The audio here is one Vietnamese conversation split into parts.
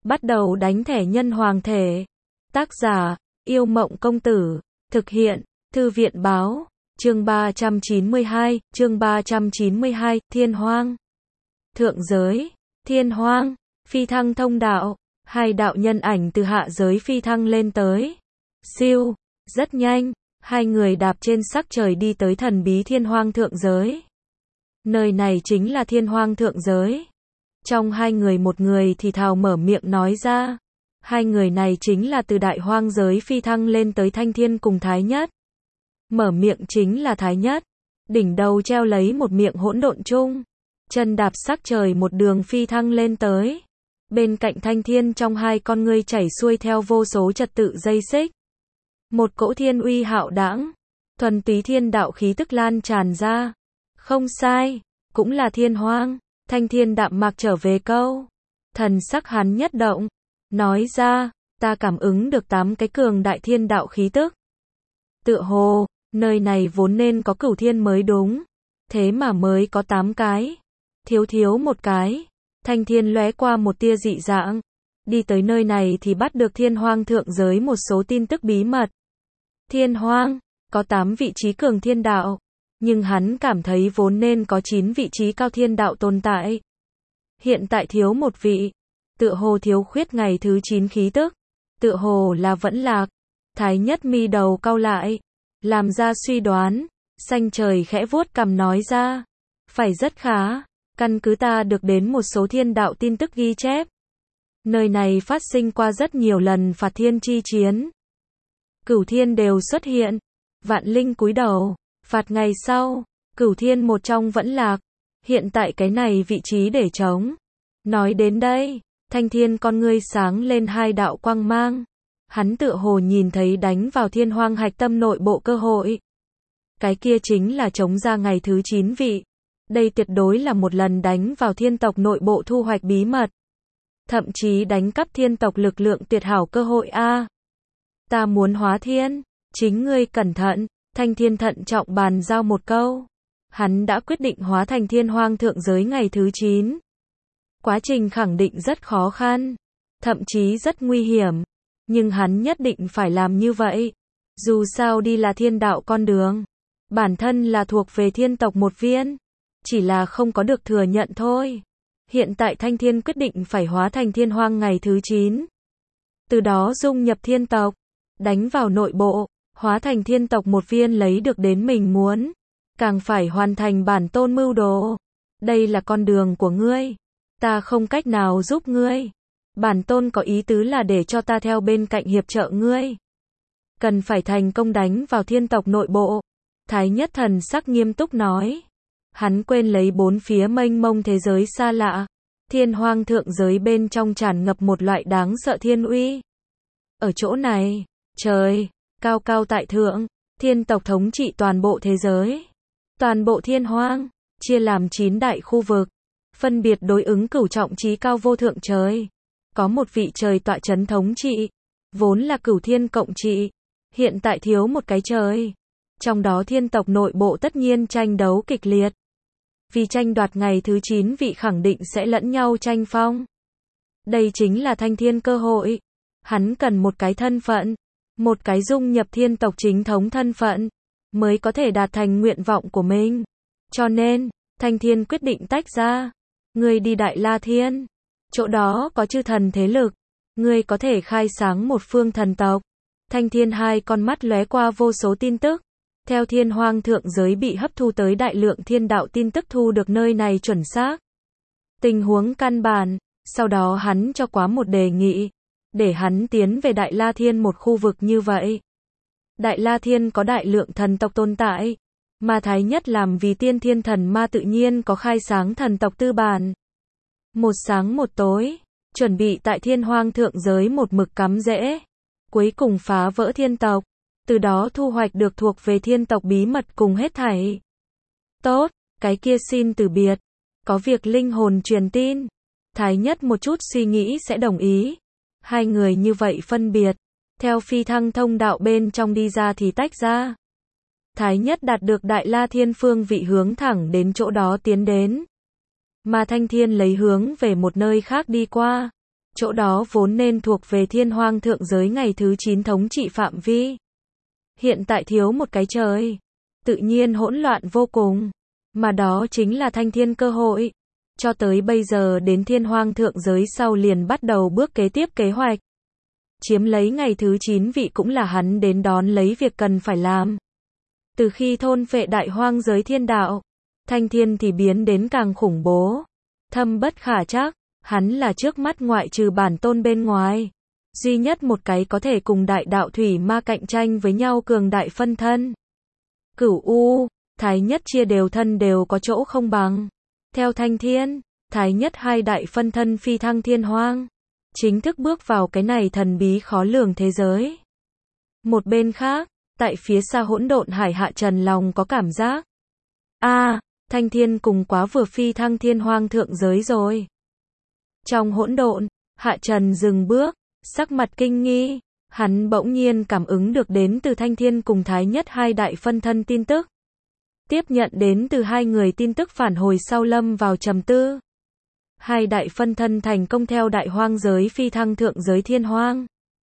Bắt đầu đánh thẻ nhân hoàng thể. Tác giả, Yêu Mộng Công Tử. Thực hiện, Thư viện Báo. Chương 392, Thiên Hoang. Thượng giới, Thiên Hoang, phi thăng thông đạo. Hai đạo nhân ảnh từ hạ giới phi thăng lên tới. Siêu, rất nhanh, hai người đạp trên sắc trời đi tới thần bí Thiên Hoang thượng giới. Nơi này chính là Thiên Hoang thượng giới. Trong hai người một người thì thào mở miệng nói ra. Hai người này chính là từ đại hoang giới phi thăng lên tới Thanh Thiên cùng Thái Nhất. Mở miệng chính là Thái Nhất. Đỉnh đầu treo lấy một miệng hỗn độn chung. Chân đạp sắc trời một đường phi thăng lên tới. Bên cạnh Thanh Thiên trong hai con ngươi chảy xuôi theo vô số trật tự dây xích. Một cỗ thiên uy hạo đãng, thuần túy thiên đạo khí tức lan tràn ra. Không sai, cũng là Thiên Hoang. Thanh Thiên đạm mạc trở về câu. Thần sắc hắn nhất động, nói ra, ta cảm ứng được 8 cái cường đại thiên đạo khí tức. Tựa hồ, nơi này vốn nên có cửu thiên mới đúng. Thế mà mới có 8 cái. Thiếu một cái. Thanh Thiên lóe qua một tia dị dạng. Đi tới nơi này thì bắt được Thiên Hoang thượng giới một số tin tức bí mật. Thiên Hoang, có 8 vị trí cường thiên đạo. Nhưng hắn cảm thấy vốn nên có 9 vị trí cao thiên đạo tồn tại. Hiện tại thiếu một vị. Tựa hồ thiếu khuyết ngày thứ 9 khí tức. Tựa hồ là vẫn lạc. Thái Nhất mi đầu cau lại. Làm ra suy đoán. Xanh trời khẽ vuốt cằm nói ra. Phải rất khá. Căn cứ ta được đến một số thiên đạo tin tức ghi chép. Nơi này phát sinh qua rất nhiều lần phạt thiên chi chiến. Cửu thiên đều xuất hiện. Vạn linh cúi đầu. Phạt ngày sau, cửu thiên một trong vẫn lạc. Hiện tại cái này vị trí để trống. Nói đến đây, Thanh Thiên con ngươi sáng lên hai đạo quang mang. Hắn tựa hồ nhìn thấy đánh vào Thiên Hoang hạch tâm nội bộ cơ hội. Cái kia chính là trống ra ngày thứ 9 vị. Đây tuyệt đối là một lần đánh vào thiên tộc nội bộ thu hoạch bí mật. Thậm chí đánh cắp thiên tộc lực lượng tuyệt hảo cơ hội a. Ta muốn hóa thiên, chính ngươi cẩn thận. Thanh Thiên thận trọng bàn giao một câu. Hắn đã quyết định hóa thành Thiên Hoang thượng giới ngày thứ 9. Quá trình khẳng định rất khó khăn, thậm chí rất nguy hiểm. Nhưng hắn nhất định phải làm như vậy. Dù sao đi là thiên đạo con đường. Bản thân là thuộc về thiên tộc một viên. Chỉ là không có được thừa nhận thôi. Hiện tại Thanh Thiên quyết định phải hóa thành Thiên Hoang ngày thứ 9. Từ đó dung nhập thiên tộc. Đánh vào nội bộ. Hóa thành thiên tộc một viên lấy được đến mình muốn. Càng phải hoàn thành bản tôn mưu đồ. Đây là con đường của ngươi. Ta không cách nào giúp ngươi. Bản tôn có ý tứ là để cho ta theo bên cạnh hiệp trợ ngươi. Cần phải thành công đánh vào thiên tộc nội bộ. Thái Nhất thần sắc nghiêm túc nói. Hắn quên lấy bốn phía mênh mông thế giới xa lạ. Thiên Hoang thượng giới bên trong tràn ngập một loại đáng sợ thiên uy. Ở chỗ này, trời cao cao tại thượng, thiên tộc thống trị toàn bộ thế giới. Toàn bộ Thiên Hoang, chia làm 9 đại khu vực, phân biệt đối ứng cửu trọng chí cao vô thượng trời. Có một vị trời tọa chấn thống trị, vốn là cửu thiên cộng trị, hiện tại thiếu một cái trời. Trong đó thiên tộc nội bộ tất nhiên tranh đấu kịch liệt. Vì tranh đoạt ngày thứ 9 vị khẳng định sẽ lẫn nhau tranh phong. Đây chính là Thanh Thiên cơ hội. Hắn cần một cái thân phận. Một cái dung nhập thiên tộc chính thống thân phận, mới có thể đạt thành nguyện vọng của mình. Cho nên, Thanh Thiên quyết định tách ra. Ngươi đi Đại La Thiên. Chỗ đó có chư thần thế lực. Ngươi có thể khai sáng một phương thần tộc. Thanh Thiên hai con mắt lóe qua vô số tin tức. Theo Thiên Hoang thượng giới bị hấp thu tới đại lượng thiên đạo tin tức thu được nơi này chuẩn xác. Tình huống căn bản, sau đó hắn cho quá một đề nghị. Để hắn tiến về Đại La Thiên một khu vực như vậy. Đại La Thiên có đại lượng thần tộc tồn tại. Mà Thái Nhất làm vì tiên thiên thần ma tự nhiên có khai sáng thần tộc tư bản. Một sáng một tối, chuẩn bị tại Thiên Hoang thượng giới một mực cắm rễ. Cuối cùng phá vỡ thiên tộc. Từ đó thu hoạch được thuộc về thiên tộc bí mật cùng hết thảy. Tốt, cái kia xin từ biệt. Có việc linh hồn truyền tin. Thái Nhất một chút suy nghĩ sẽ đồng ý. Hai người như vậy phân biệt. Theo phi thăng thông đạo bên trong đi ra thì tách ra. Thái Nhất đạt được Đại La Thiên phương vị hướng thẳng đến chỗ đó tiến đến. Mà Thanh Thiên lấy hướng về một nơi khác đi qua. chỗ đó vốn nên thuộc về thiên hoang thượng giới ngày thứ 9 thống trị phạm vi. Hiện tại thiếu một cái trời, tự nhiên hỗn loạn vô cùng, mà đó chính là thanh thiên cơ hội. Cho tới bây giờ đến thiên hoang thượng giới sau liền bắt đầu bước kế tiếp kế hoạch. Chiếm lấy ngày thứ 9 vị cũng là hắn đến đón lấy việc cần phải làm. Từ khi thôn phệ đại hoang giới thiên đạo, thanh thiên thì biến đến càng khủng bố, thâm bất khả trắc, hắn là trước mắt ngoại trừ bản tôn bên ngoài, duy nhất một cái có thể cùng đại đạo thủy ma cạnh tranh với nhau cường đại phân thân. Cửu U, Thái Nhất chia đều thân đều có chỗ không bằng. Theo thanh thiên, Thái Nhất hai đại phân thân phi thăng thiên hoang, chính thức bước vào cái này thần bí khó lường thế giới. Một bên khác, tại phía xa hỗn độn hải Hạ Trần lòng có cảm giác. Thanh thiên cùng quá vừa phi thăng thiên hoang thượng giới rồi. Trong hỗn độn, Hạ Trần dừng bước, sắc mặt kinh nghi, hắn bỗng nhiên cảm ứng được đến từ thanh thiên cùng Thái Nhất hai đại phân thân tin tức. Tiếp nhận đến từ hai người tin tức phản hồi sau lâm vào trầm tư. Hai đại phân thân thành công theo đại hoang giới phi thăng thượng giới thiên hoang.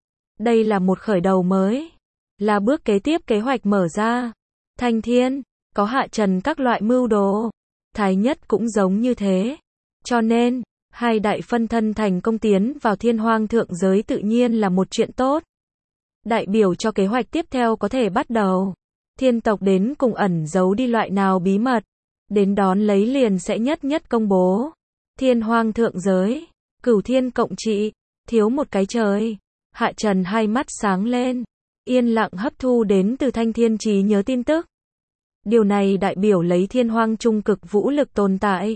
Đây là một khởi đầu mới, là bước kế tiếp kế hoạch mở ra. Thanh thiên, có Hạ Trần các loại mưu đồ, Thái Nhất cũng giống như thế. Cho nên, hai đại phân thân thành công tiến vào thiên hoang thượng giới tự nhiên là một chuyện tốt. Đại biểu cho kế hoạch tiếp theo có thể bắt đầu. Thiên tộc đến cùng ẩn giấu đi loại nào bí mật, đến đón lấy liền sẽ nhất nhất công bố. Thiên hoang thượng giới, cửu thiên cộng trị, thiếu một cái trời. Hạ Trần hai mắt sáng lên, yên lặng hấp thu đến từ thanh thiên trí nhớ tin tức. Điều này đại biểu lấy thiên hoang trung cực vũ lực tồn tại.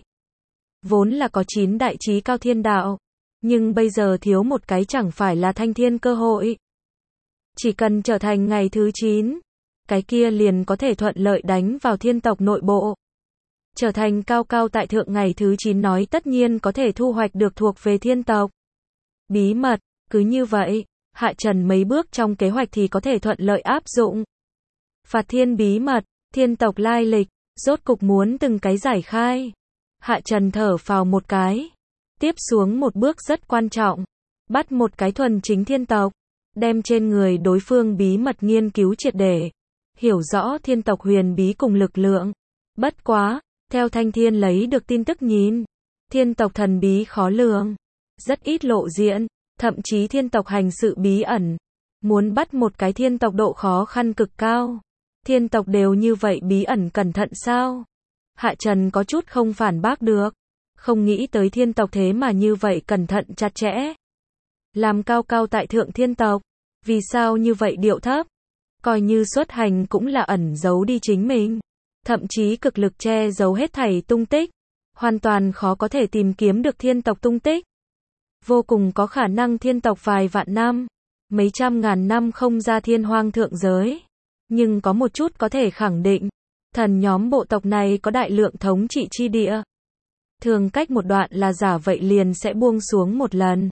Vốn là có 9 đại trí cao thiên đạo, nhưng bây giờ thiếu một cái chẳng phải là thanh thiên cơ hội. Chỉ cần trở thành ngày thứ 9, cái kia liền có thể thuận lợi đánh vào thiên tộc nội bộ. Trở thành cao cao tại thượng ngày thứ 9 nói tất nhiên có thể thu hoạch được thuộc về thiên tộc. Bí mật, cứ như vậy, Hạ Trần mấy bước trong kế hoạch thì có thể thuận lợi áp dụng. Phạt thiên bí mật, thiên tộc lai lịch, rốt cục muốn từng cái giải khai. Hạ Trần thở phào một cái. Tiếp xuống một bước rất quan trọng. Bắt một cái thuần chính thiên tộc, đem trên người đối phương bí mật nghiên cứu triệt để. Hiểu rõ thiên tộc huyền bí cùng lực lượng. Bất quá, theo thanh thiên lấy được tin tức nhìn, thiên tộc thần bí khó lường, rất ít lộ diện, thậm chí thiên tộc hành sự bí ẩn. Muốn bắt một cái thiên tộc độ khó khăn cực cao. Thiên tộc đều như vậy bí ẩn cẩn thận sao? Hạ Trần có chút không phản bác được. Không nghĩ tới thiên tộc thế mà như vậy cẩn thận chặt chẽ. Làm cao cao tại thượng thiên tộc. Vì sao như vậy điệu thấp? Coi như xuất hành cũng là ẩn giấu đi chính mình. Thậm chí cực lực che giấu hết thảy tung tích. Hoàn toàn khó có thể tìm kiếm được thiên tộc tung tích. Vô cùng có khả năng thiên tộc vài vạn năm, mấy trăm ngàn năm không ra thiên hoang thượng giới. Nhưng có một chút có thể khẳng định, thần nhóm bộ tộc này có đại lượng thống trị chi địa. Thường cách một đoạn là giả vậy liền sẽ buông xuống một lần.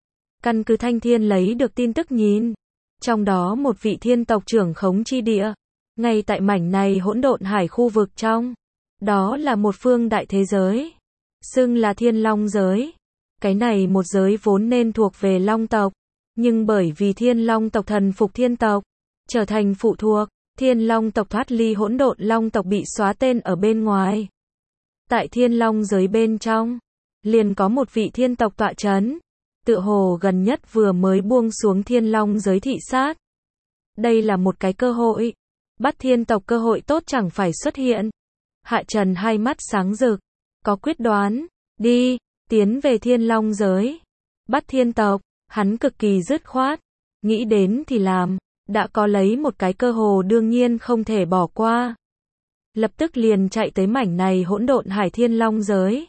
Căn cứ thanh thiên lấy được tin tức nhìn, trong đó một vị thiên tộc trưởng khống chi địa, ngay tại mảnh này hỗn độn hải khu vực trong, đó là một phương đại thế giới, xưng là thiên long giới. Cái này một giới vốn nên thuộc về long tộc, nhưng bởi vì thiên long tộc thần phục thiên tộc, trở thành phụ thuộc, thiên long tộc thoát ly hỗn độn long tộc bị xóa tên ở bên ngoài. Tại thiên long giới bên trong, liền có một vị thiên tộc tọa chấn, tựa hồ gần nhất vừa mới buông xuống thiên long giới thị sát. Đây là một cái cơ hội, bắt thiên tộc cơ hội tốt chẳng phải xuất hiện. Hạ Trần hai mắt sáng rực, có quyết đoán, đi, tiến về thiên long giới, bắt thiên tộc, hắn cực kỳ dứt khoát, nghĩ đến thì làm, đã có lấy một cái cơ hồ đương nhiên không thể bỏ qua. Lập tức liền chạy tới mảnh này hỗn độn hải thiên long giới.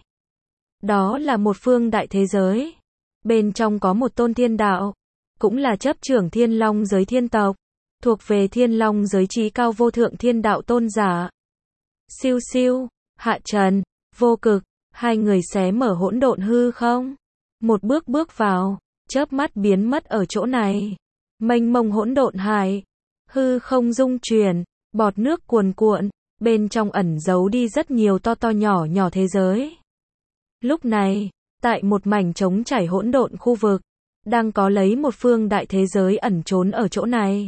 Đó là một phương đại thế giới, bên trong có một tôn thiên đạo, cũng là chấp trưởng thiên long giới thiên tộc, thuộc về thiên long giới trí cao vô thượng thiên đạo tôn giả. Siêu siêu, Hạ Trần, Vô Cực, hai người xé mở hỗn độn hư không, một bước bước vào, chớp mắt biến mất ở chỗ này. Mênh mông hỗn độn hải, hư không rung chuyển, bọt nước cuồn cuộn, bên trong ẩn giấu đi rất nhiều to to nhỏ nhỏ thế giới. Lúc này, Tại một mảnh trống trải hỗn độn khu vực, đang có lấy một phương đại thế giới ẩn trốn ở chỗ này.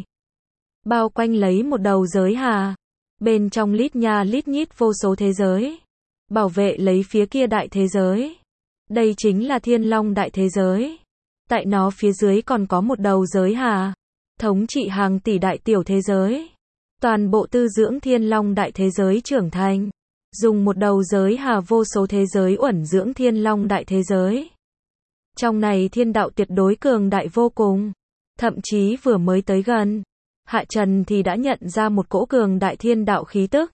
Bao quanh lấy một đầu giới hà. Bên trong lít nha lít nhít vô số thế giới. Bảo vệ lấy phía kia đại thế giới. Đây chính là Thiên Long đại thế giới. Tại nó phía dưới còn có một đầu giới hà. Thống trị hàng tỷ đại tiểu thế giới. Toàn bộ tư dưỡng Thiên Long đại thế giới trưởng thành. Dùng một đầu giới hà vô số thế giới uẩn dưỡng Thiên Long đại thế giới. Trong này thiên đạo tuyệt đối cường đại vô cùng. Thậm chí vừa mới tới gần, Hạ Trần thì đã nhận ra một cỗ cường đại thiên đạo khí tức.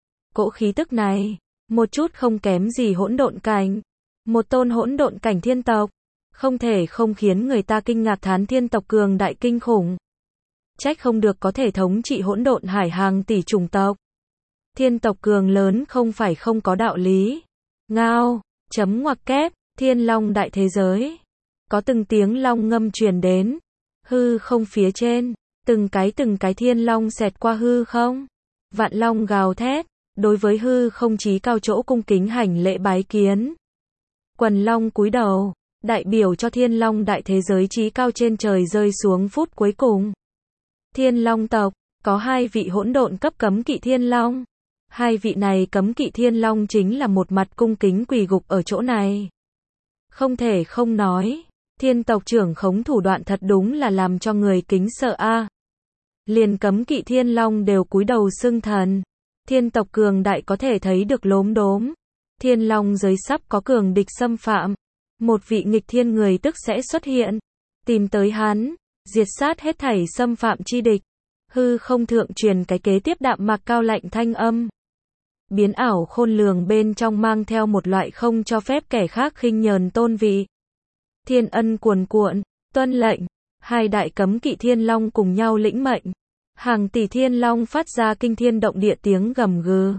Cỗ khí tức này, một chút không kém gì hỗn độn cảnh. Một tôn hỗn độn cảnh thiên tộc. Không thể không khiến người ta kinh ngạc thán thiên tộc cường đại kinh khủng. Trách không được có thể thống trị hỗn độn hải hàng tỷ chủng tộc. Thiên tộc cường lớn không phải không có đạo lý. Ngao, chấm ngoặc kép, Thiên Long đại thế giới. Có từng tiếng long ngâm truyền đến. Hư không phía trên, từng cái thiên long xẹt qua hư không. Vạn long gào thét, đối với hư không chí cao chỗ cung kính hành lễ bái kiến. Quần long cúi đầu, đại biểu cho Thiên Long đại thế giới chí cao trên trời rơi xuống phút cuối cùng. Thiên Long tộc, có 2 vị hỗn độn cấp cấm kỵ Thiên Long. 2 vị này cấm kỵ Thiên Long chính là một mặt cung kính quỳ gục ở chỗ này. Không thể không nói, thiên tộc trưởng khống thủ đoạn thật đúng là làm cho người kính sợ a. Liền cấm kỵ Thiên Long đều cúi đầu xưng thần. Thiên tộc cường đại có thể thấy được lốm đốm. Thiên Long giới sắp có cường địch xâm phạm. Một vị nghịch thiên người tức sẽ xuất hiện. Tìm tới hắn, diệt sát hết thảy xâm phạm chi địch. Hư không thượng truyền cái kế tiếp đạm mạc cao lạnh thanh âm. Biến ảo khôn lường bên trong mang theo một loại không cho phép kẻ khác khinh nhờn tôn vị. Thiên ân cuồn cuộn, tuân lệnh. 2 đại cấm kỵ Thiên Long cùng nhau lĩnh mệnh. Hàng tỷ Thiên Long phát ra kinh thiên động địa tiếng gầm gừ.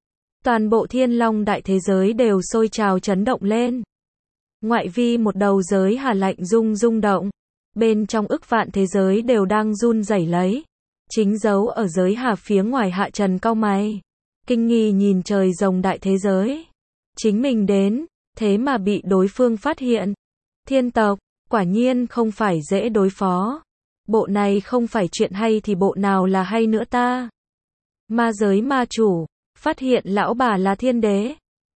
Toàn bộ Thiên Long đại thế giới đều sôi trào chấn động lên. Ngoại vi một đầu giới hà lạnh rung động. Bên trong ức vạn thế giới đều đang run rẩy lấy. Chính dấu ở giới hà phía ngoài Hạ Trần cau mày. Kinh nghi nhìn trời rồng đại thế giới. Chính mình đến, thế mà bị đối phương phát hiện. Thiên tộc, quả nhiên không phải dễ đối phó. Bộ này không phải chuyện hay thì bộ nào là hay nữa ta. Ma giới ma chủ, phát hiện lão bà là thiên đế.